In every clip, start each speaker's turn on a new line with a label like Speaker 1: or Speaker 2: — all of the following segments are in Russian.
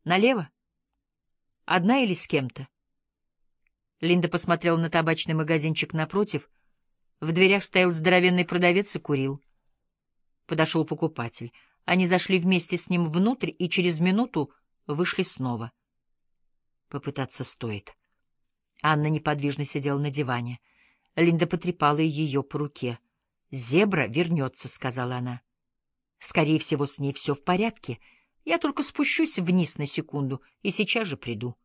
Speaker 1: Налево? Одна или с кем-то? Линда посмотрела на табачный магазинчик напротив. В дверях стоял здоровенный продавец и курил. Подошел покупатель. Они зашли вместе с ним внутрь и через минуту вышли снова. Попытаться стоит. Анна неподвижно сидела на диване. Линда потрепала ее по руке. «Зебра вернется», — сказала она. «Скорее всего, с ней все в порядке. Я только спущусь вниз на секунду и сейчас же приду».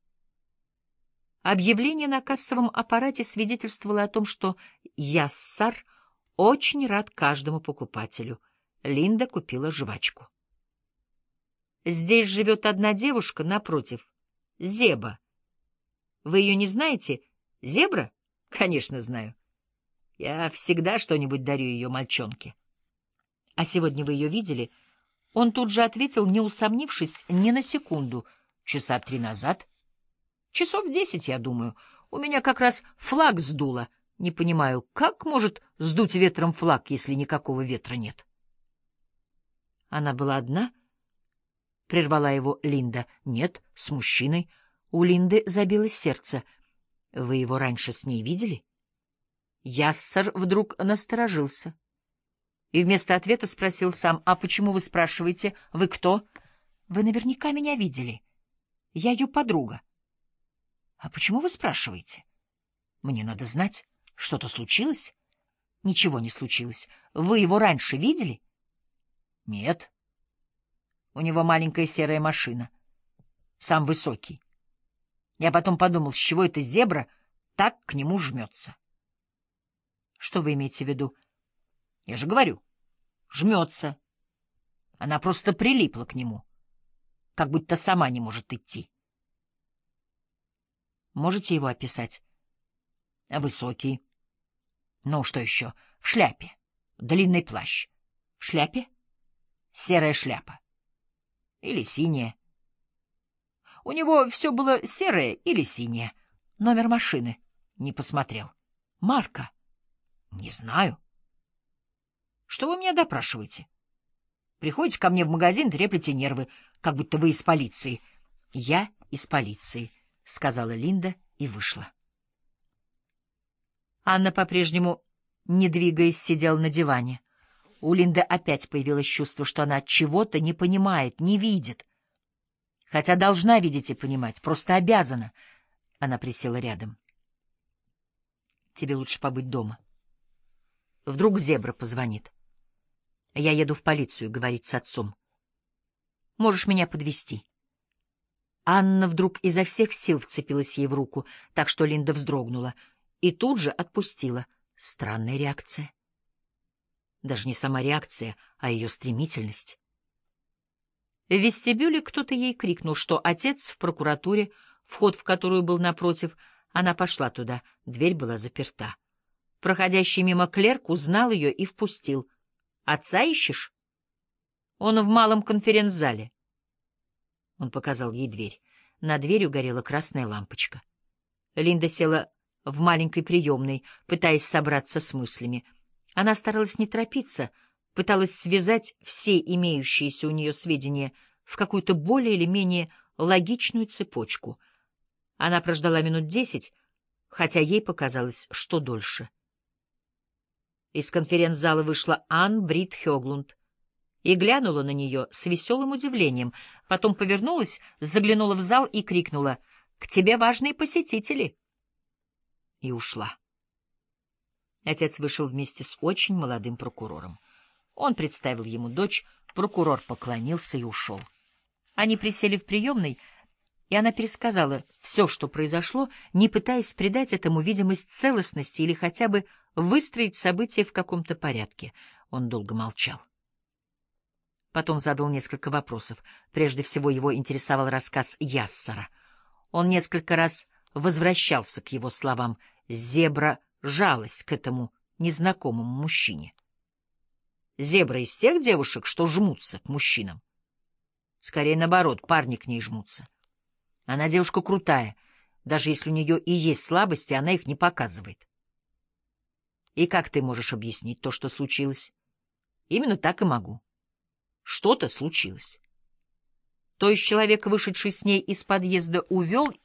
Speaker 1: Объявление на кассовом аппарате свидетельствовало о том, что Яссар очень рад каждому покупателю. Линда купила жвачку. «Здесь живет одна девушка напротив. Зеба. Вы ее не знаете? Зебра? Конечно, знаю. Я всегда что-нибудь дарю ее мальчонке. А сегодня вы ее видели?» Он тут же ответил, не усомнившись ни на секунду. «Часа 3 назад. Часов 10, я думаю. У меня как раз флаг сдуло. Не понимаю, как может сдуть ветром флаг, если никакого ветра нет?» «Она была одна?» — прервала его Линда. «Нет, с мужчиной». У Линды забилось сердце. «Вы его раньше с ней видели?» Яссар вдруг насторожился и вместо ответа спросил сам: «А почему вы спрашиваете? Вы кто?» «Вы наверняка меня видели. Я ее подруга». «А почему вы спрашиваете?» «Мне надо знать. Что-то случилось?» «Ничего не случилось. Вы его раньше видели?» «Нет. У него маленькая серая машина. Сам высокий. Я потом подумал, с чего эта зебра так к нему жмется». «Что вы имеете в виду?» «Я же говорю, жмется. Она просто прилипла к нему, как будто сама не может идти». «Можете его описать?» «Высокий. Ну, что еще? В шляпе. Длинный плащ. В шляпе? Серая шляпа. Или синяя. У него все было серое или синее. Номер машины не посмотрел. Марка? Не знаю. Что вы меня допрашиваете? Приходите ко мне в магазин, треплете нервы, как будто вы из полиции». «Я из полиции», — сказала Линда и вышла. Анна по-прежнему, не двигаясь, сидела на диване. У Линды опять появилось чувство, что она чего-то не понимает, не видит. Хотя должна видеть и понимать, просто обязана. Она присела рядом. «Тебе лучше побыть дома. Вдруг зебра позвонит. Я еду в полицию говорить с отцом. Можешь меня подвезти». Анна вдруг изо всех сил вцепилась ей в руку, так что Линда вздрогнула и тут же отпустила. Странная реакция. Даже не сама реакция, а ее стремительность. В вестибюле кто-то ей крикнул, что отец в прокуратуре, вход в которую был напротив. Она пошла туда, дверь была заперта. Проходящий мимо клерк узнал ее и впустил. «Отца ищешь?» «Он в малом конференц-зале». Он показал ей дверь. Над дверью горела красная лампочка. Линда села в маленькой приемной, пытаясь собраться с мыслями. Она старалась не торопиться, пыталась связать все имеющиеся у нее сведения в какую-то более или менее логичную цепочку. Она прождала минут 10, хотя ей показалось, что дольше. Из конференц-зала вышла Анн Брит Хёглунд и глянула на нее с веселым удивлением, потом повернулась, заглянула в зал и крикнула: «К тебе важные посетители!» И ушла. Отец вышел вместе с очень молодым прокурором. Он представил ему дочь, прокурор поклонился и ушел. Они присели в приемной, и она пересказала все, что произошло, не пытаясь придать этому видимость целостности или хотя бы выстроить события в каком-то порядке. Он долго молчал. Потом задал несколько вопросов. Прежде всего его интересовал рассказ Яссара. Он несколько раз возвращался к его словам. Зебра жалась к этому незнакомому мужчине. Зебра из тех девушек, что жмутся к мужчинам. Скорее наоборот, парни к ней жмутся. Она девушка крутая. Даже если у нее и есть слабости, она их не показывает. И как ты можешь объяснить то, что случилось? Именно так и могу. Что-то случилось. То есть человек, вышедший с ней из подъезда, увел